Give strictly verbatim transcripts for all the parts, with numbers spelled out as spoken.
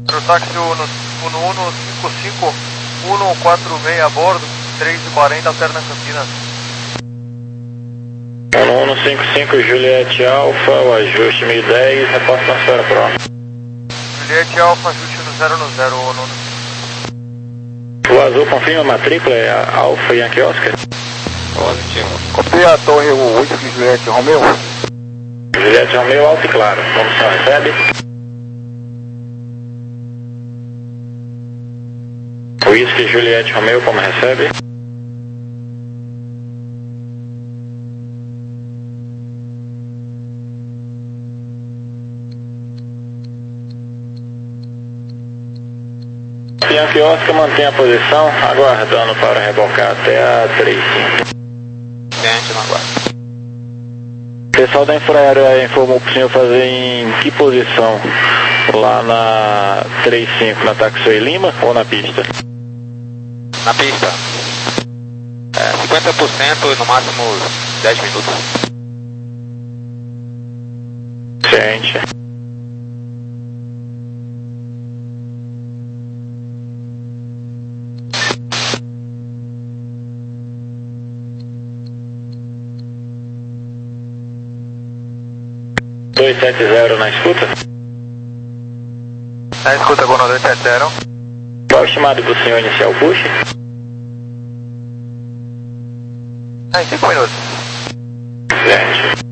O táxi Uno, Uno Uno cinco cinco, Uno quatro seis a bordo, três e quarenta, alterna Campinas. Uno Uno cinco cinco, Juliette Alfa, o ajuste mil e dez, reporte transfera pro. Juliette Alfa, ajuste no zero no zero, Uno Uno. O azul confirma a matrícula, é a Alfa Yankee Oscar. Positivo. Copia a torre, o Whisky Juliette Romeo. Juliette Romeo, alto e claro. Condução recebe. Whisky Juliette Romeo, como recebe? Yankee Oscar mantém a posição, aguardando para rebocar até a trinta e cinco. Gente, não aguarda. O pessoal da Infraero informou para o senhor fazer em que posição? Lá na trinta e cinco, na Taxway Lima ou na pista? Na pista. É, cinquenta por cento e no máximo dez minutos. Gente. dois sete zero na escuta? Na escuta, Gono dois sete zero. Qual o estimado do senhor iniciar o push? Ah, em cinco minutos. Gente.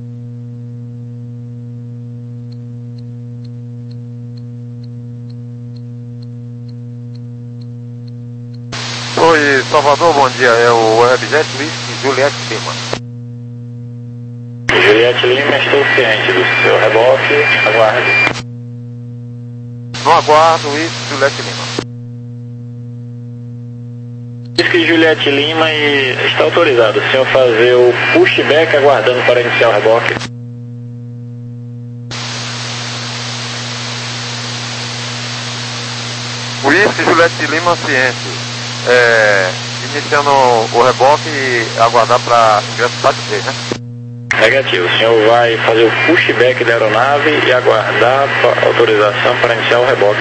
Oi, Salvador, bom dia. É o Webjet Whisky Juliette Lima. Juliette Lima, estou ciente do seu reboque, aguarde. No aguardo, Whisky Juliette Lima. Whisky Juliette Lima e está autorizado o senhor fazer o pushback aguardando para iniciar o reboque. Whisky Juliette Lima, ciente. É, iniciando o reboque e aguardar para ingresso do estádio três, né? Negativo, o senhor vai fazer o pushback da aeronave e aguardar a autorização para iniciar o reboque.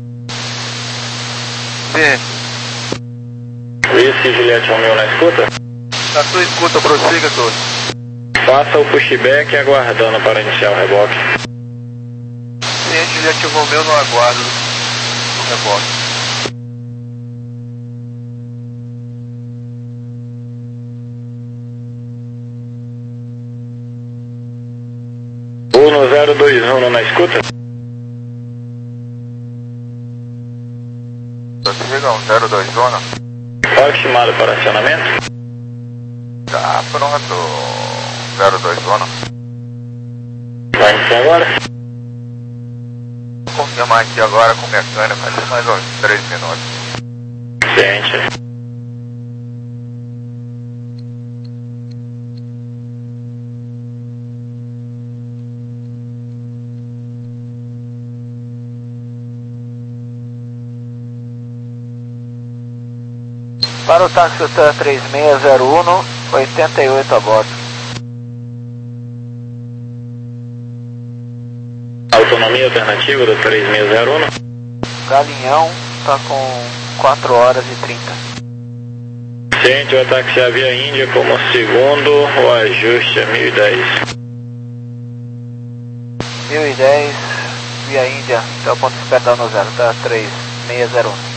Ciente. Whisky Juliette Romeo na escuta? Na sua escuta, prossiga, Torre. Faça o pushback aguardando para iniciar o reboque. Ciente, Juliette Romeo no aguardo do reboque. Uno zero dois um na escuta? Prossiga, um zero dois zona. Qual o estimado para acionamento? Tá pronto, zero dois zona. Vai iniciar agora? Vou confirmar aqui agora com o mecânico, vai ser mais uns três minutos. Ciente. Para o táxi TAN três seis zero um, oitenta e oito a bordo. Autonomia alternativa do três seis zero um? Galinhão está com quatro horas e trinta. Ciente, vai taxiar via Índia como segundo, o ajuste é mil e dez. mil e dez via Índia, até o ponto de espera no zero, tá? três seis zero um.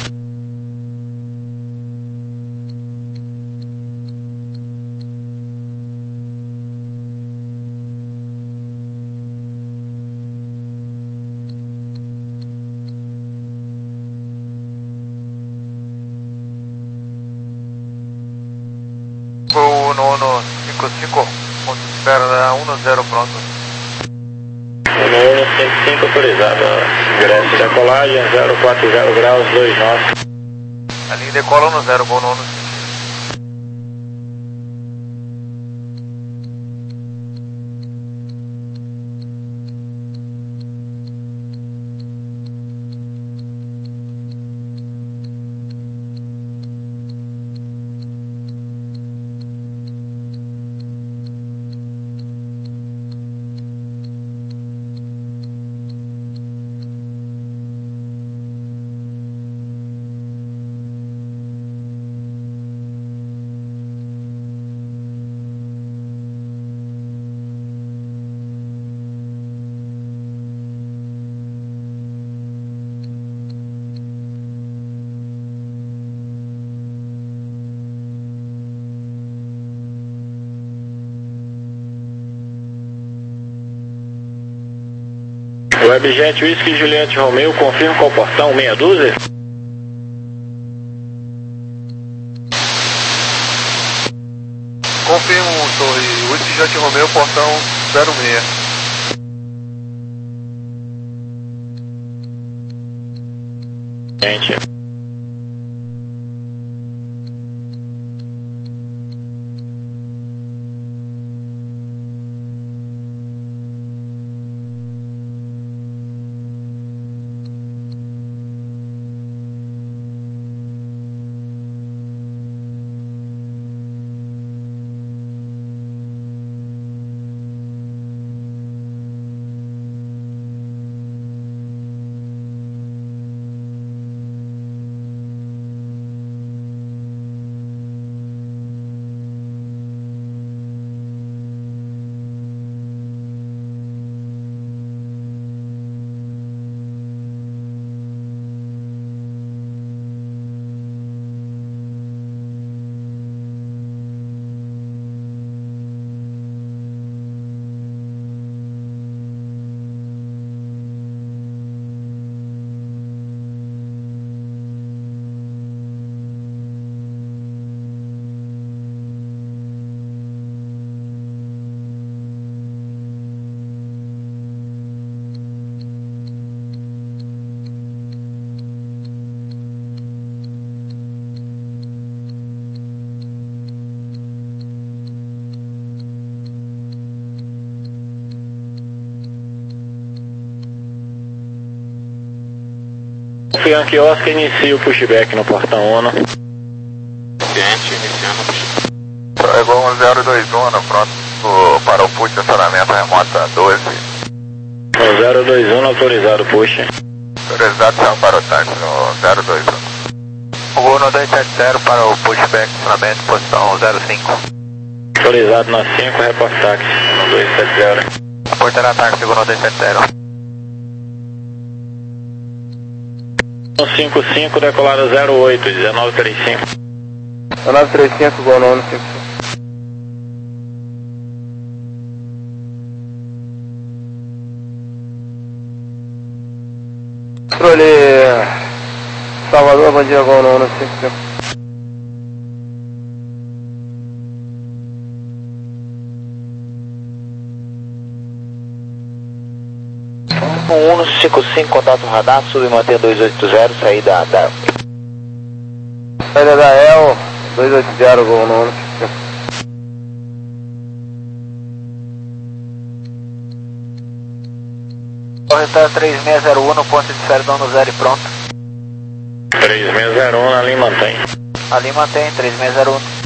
O Uno cinco cinco, ponto de espera da um zero pronto. Uno Uno cinco cinco autorizado, ingresso de decolagem, zero quatro zero graus, dois nós. A linha decola no zero, Uno Uno. Webjet Whisky Juliette Romeo, confirma qual portão, meia dúzia? Confirmo, Torre. Whisky Jet Romeo, portão zero seis. Gente. Yankee Oscar inicia o pushback no portão ONU. Ciente, iniciando o pushback. Igual um zero dois um, pronto para o push de acionamento remota doze. O zero dois um autorizado push. Autorizado chama para o táxi no zero dois um. O ONU dois sete zero para o pushback acionamento posição zero cinco. Autorizado na cinco, report táxi no dois sete zero. Aportando ataque, ONU dois sete zero. cinco cinco, decolada zero oito, dezenove trinta e cinco. dezenove trinta e cinco, gol no ONU cinco cinco. Controle Salvador, bom dia, gol no ONU cinco cinco. Um ONU cinco cinco, contato radar, submanter dois oito zero, saída da... Saída da E L, dois oito zero, gol no ONU cinco cinco. Corretor três seis zero um, ponto de série dono zero e pronto. três seis zero um, ali mantém. Ali mantém, três seis zero um.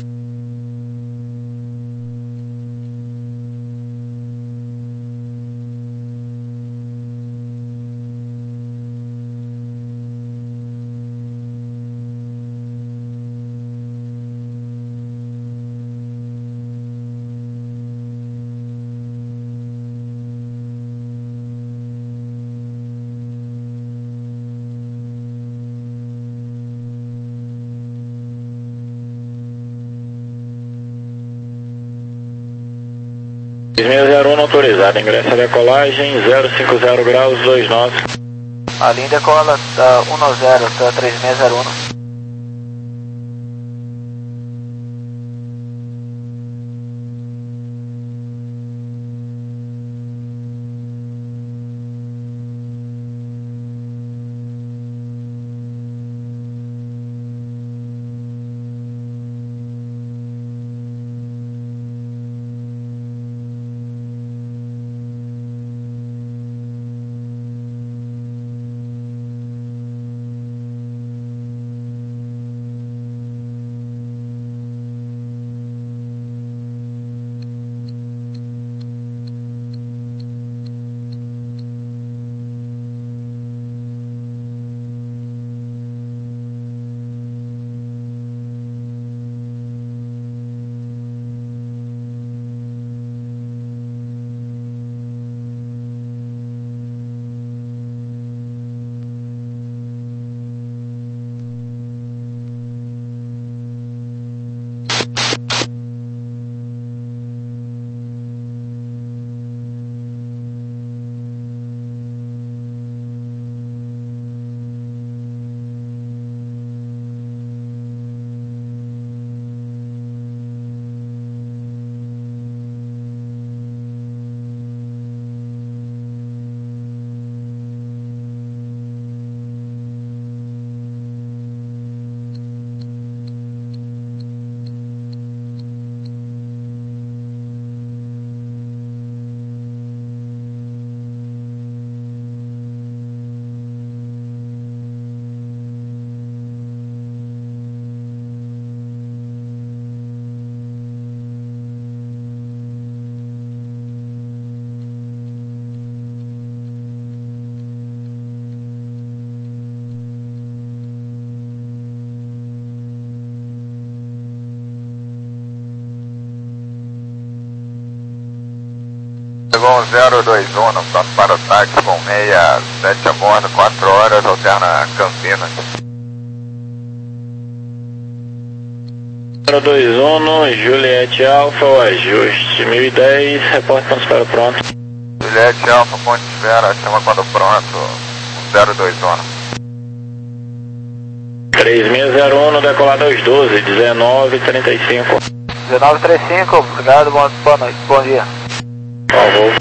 três seis zero um autorizado, ingressa a decolagem, zero cinco zero graus, dois nós. A linha decola da um zero, tá três seis zero um. zero dois um, pronto para o táxi com sessenta e sete a bordo, quatro horas, alterna Campinas. zero dois um, Juliette Alfa, o ajuste mil e dez, reporte quando espera pronto. Juliette Alfa, ponte espera, chama quando pronto, zero dois um. três seis zero um, decolado aos doze, dezenove e trinta e cinco. dezenove e trinta e cinco, obrigado, bom, boa noite, bom dia. Bom voo.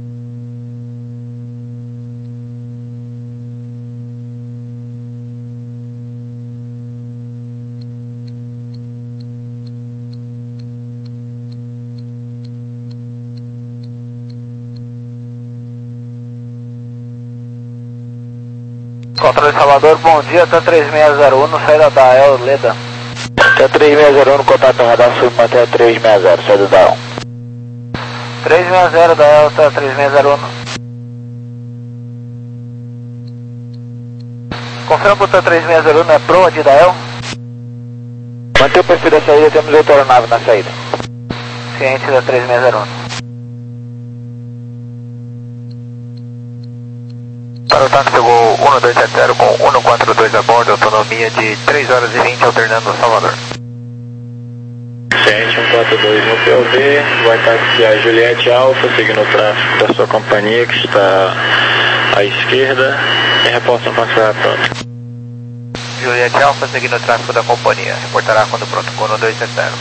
Controle Salvador, bom dia, T três seis zero um, saída da El Leda. T três seis zero um, contato radar submanter três seis zero, saída da um. três seis zero da El, T três seis zero um. Confirma pro T três seis zero um, é pro de da El? Mantém o perfil da saída, temos outra aeronave na saída. Ciente da três seis zero um. Para o táxi Gol um dois sete zero com um quatro dois a bordo, autonomia de três horas e vinte, alternando Salvador. Ciente um quatro dois no P O V, vai taxiar Juliette Alfa, seguindo o tráfego da sua companhia que está à esquerda, e reporta quando estiver pronto. Juliette Alfa, seguindo o tráfego da companhia, reportará quando pronto, com um dois sete zero.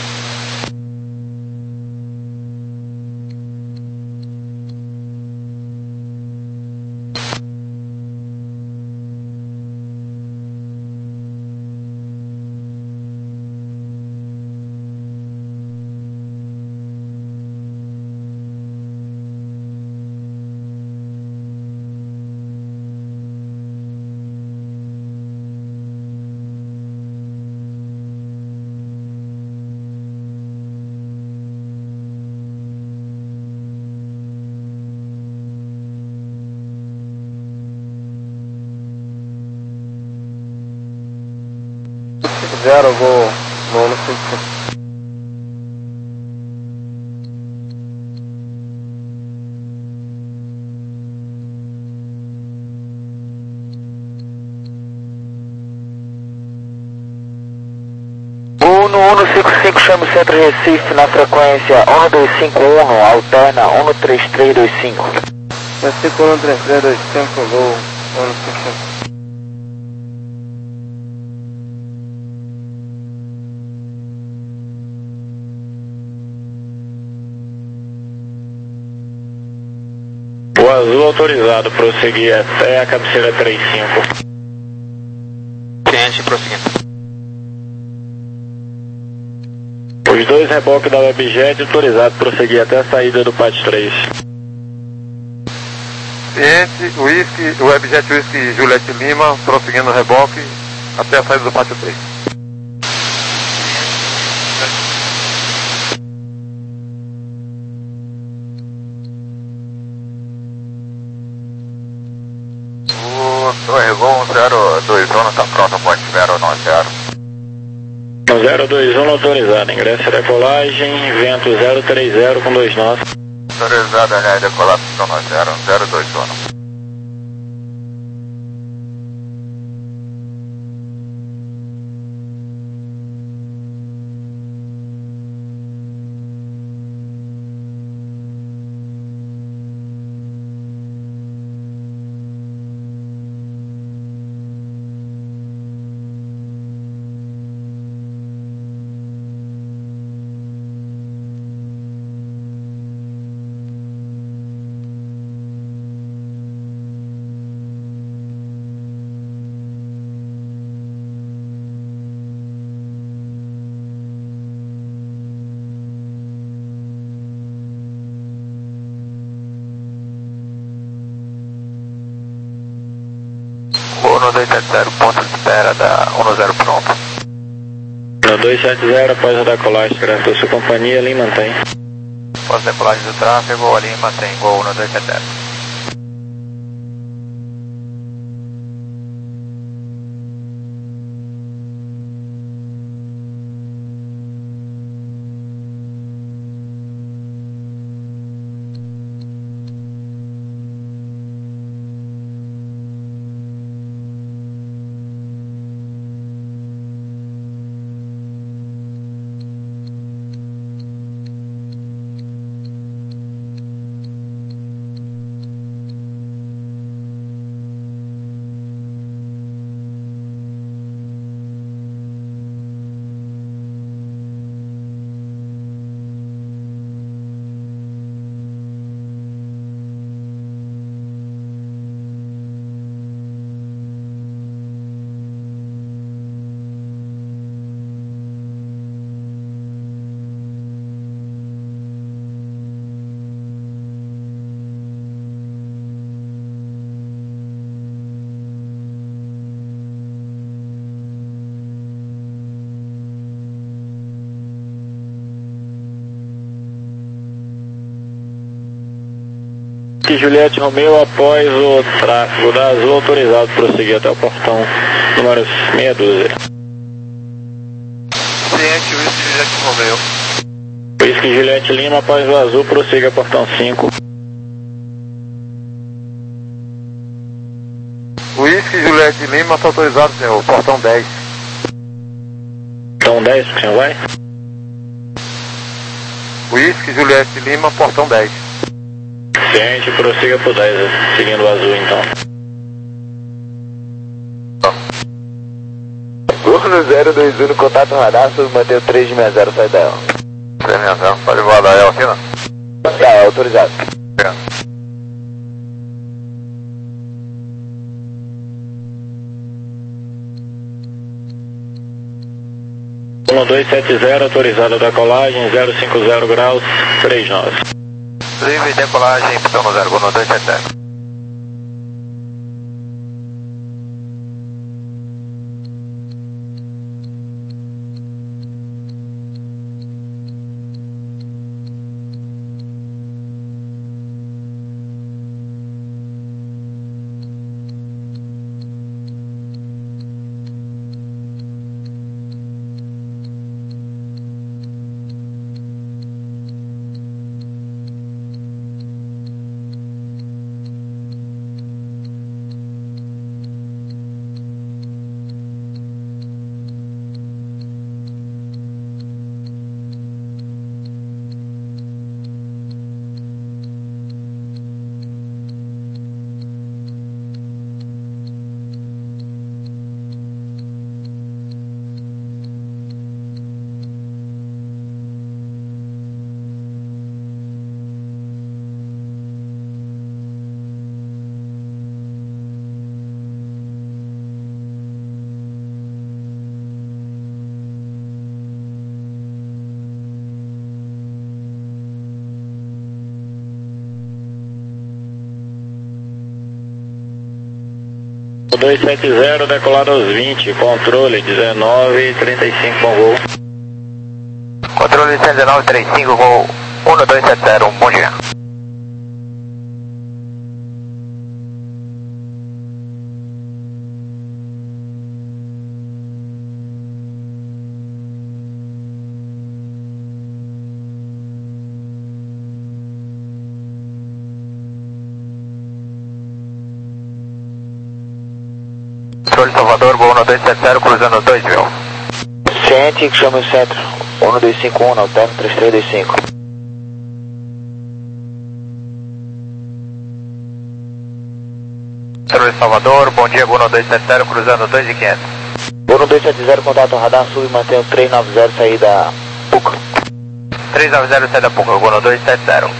Zero, vou, vou no cinco. Uno um cinco cinco, chama o centro Recife na frequência um dois cinco um, alterna um três três dois cinco. Recife um três três dois cinco, voo um cinco cinco. O azul autorizado, prosseguir até a cabeceira trinta e cinco. Ciente, prosseguindo. Os dois reboques da Webjet autorizados, prosseguir até a saída do Pátio três. Ciente, Whisky, Webjet Whisky Juliette Lima, prosseguindo o reboque até a saída do Pátio três. O Torre Gol um zero dois um está pronto, pode zero nove zero. zero dois um autorizado, ingresso e decolagem, vento zero três zero com dois nós. Autorizado, linha de decolagem nove zero, zero dois um. um dois sete zero, ponto de espera da um zero pronto. um dois sete zero, após a decolagem, graças à sua companhia, Lima mantém. Após a decolagem do tráfego, ali mantém Gol um dois sete zero. Whisky Juliette Romeo, após o tráfego da Azul, autorizado para prosseguir até o portão número meia dúzia. Ciente, Whisky Juliette Romeo. Whisky Juliette Lima, após o Azul, prossiga portão cinco. Whisky Juliette Lima, está autorizado, senhor, portão dez. Portão dez, o senhor vai? Whisky Juliette Lima, portão dez. Ciente, prossiga pro dez, seguindo o Azul então. Urno zero dois um no contato radar, sobre manter o três seis zero, sai dela. três seis zero, pode guardar ela aqui, não? Tá, é autorizado. Obrigado. um dois sete zero, autorizada da colagem, zero cinco zero graus, três nove. Livre decolagem, portão no zero, um dois sete zero. dois sete zero, decolado aos vinte, controle dezenove trinta e cinco, bom voo. Controle dezenove trinta e cinco, voo um dois sete zero, bom dia. Controle Salvador, voo um dois sete zero, cruzando dois mil. Ciente, chama o centro. um dois cinco um, alterno três três dois cinco. Controle Salvador, bom dia, voo um dois sete zero, cruzando dois mil e quinhentos. um dois sete zero, contato radar, sub e mantém o três nove zero, saída Puca. três nove zero, saída Puca, voo um dois sete zero.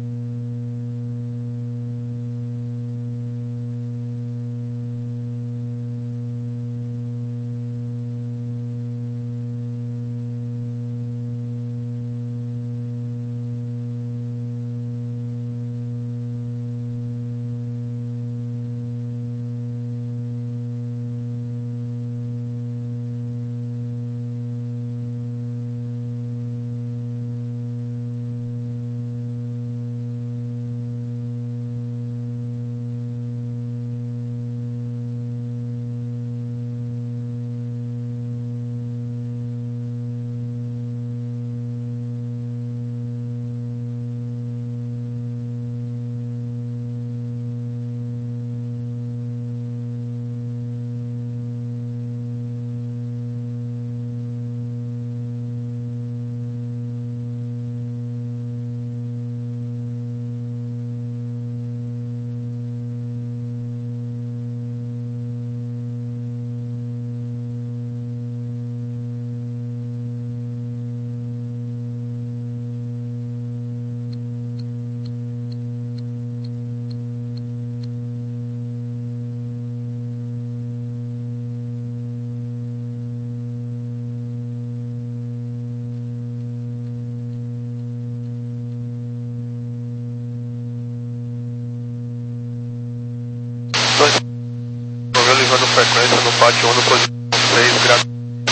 Levando frequência no pátio um, no posição seis, graças.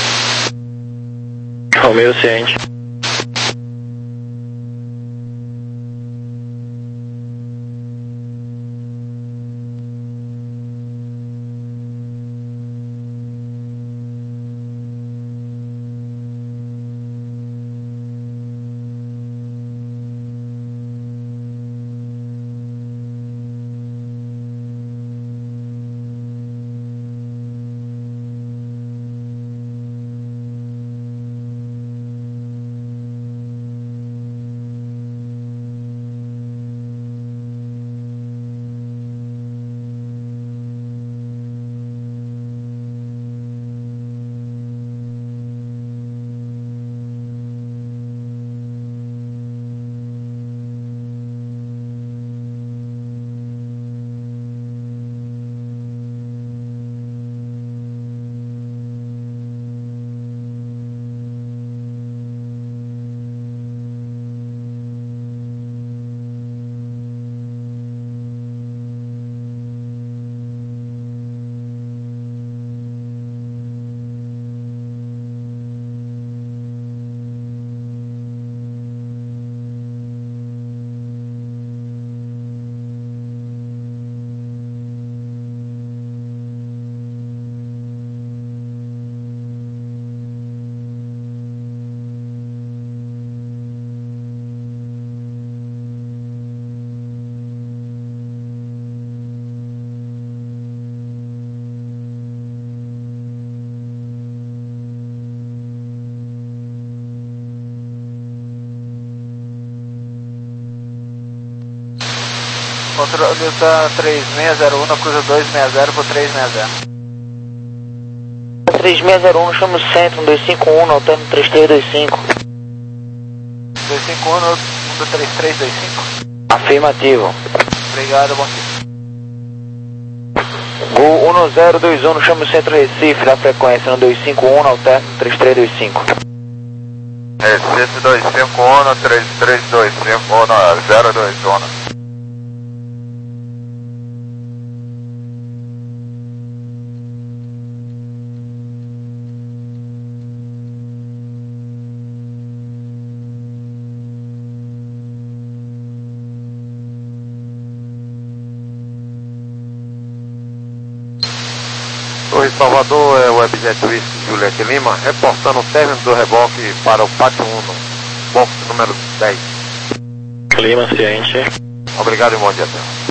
Romeo ciente. Controle da três seis zero um, cruza dois seis zero por três seis zero. três seis zero um, chama o centro, um dois cinco um, no alterno três três dois cinco. dois cinco um, no três três dois cinco. Afirmativo. Obrigado, bom dia. Gol um zero dois um, chama o centro Recife, da frequência um dois cinco um, no alterno três três dois cinco. Recife dois cinco um, três três dois cinco, zero dois um. Torre Salvador, é o Webjet Whisky Juliette Lima, reportando o término do reboque para o pátio um, box número dez. Clima ciente. Obrigado e bom dia, até.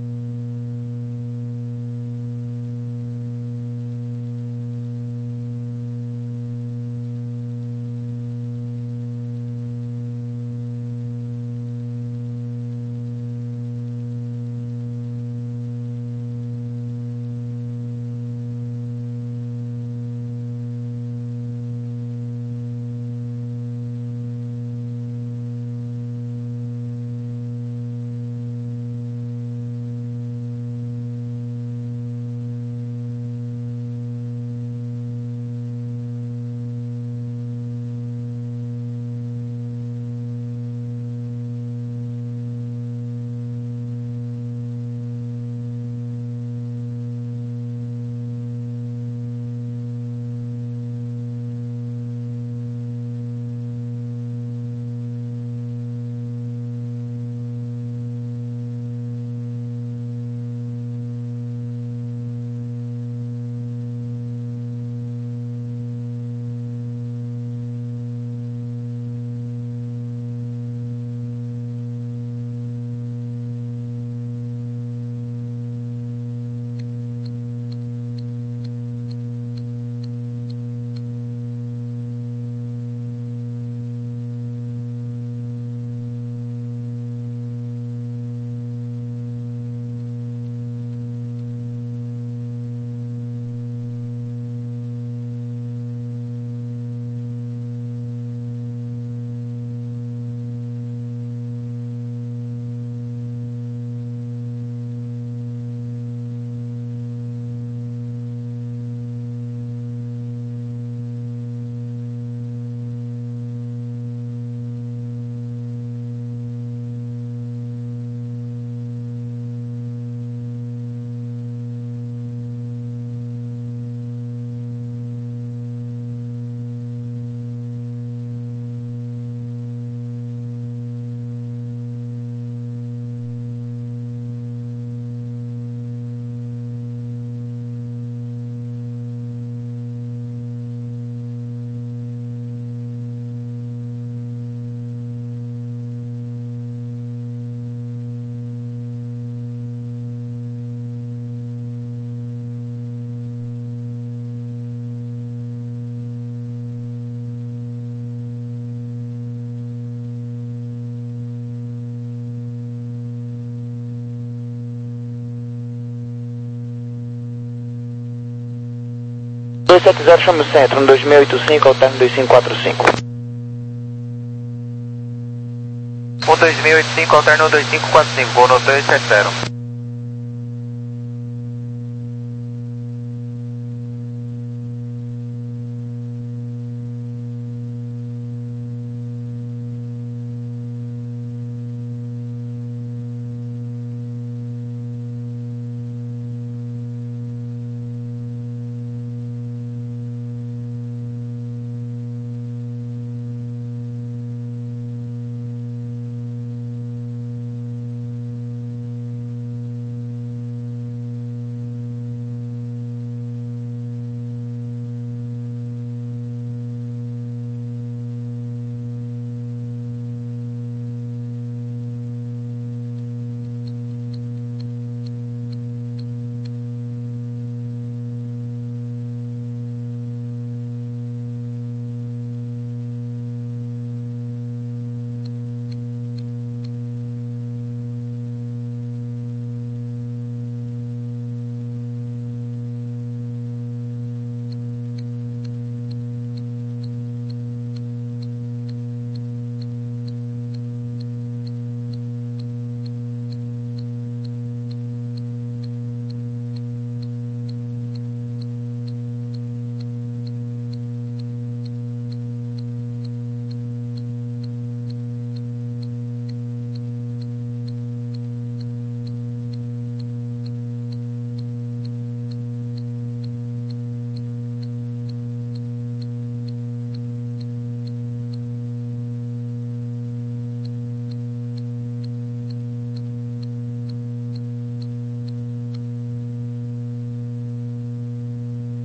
dois sete zero, chama o centro, um dois seis oito cinco, alterno dois cinco quatro cinco. um dois seis oito cinco, alterno dois cinco quatro cinco, vou no dois sete zero.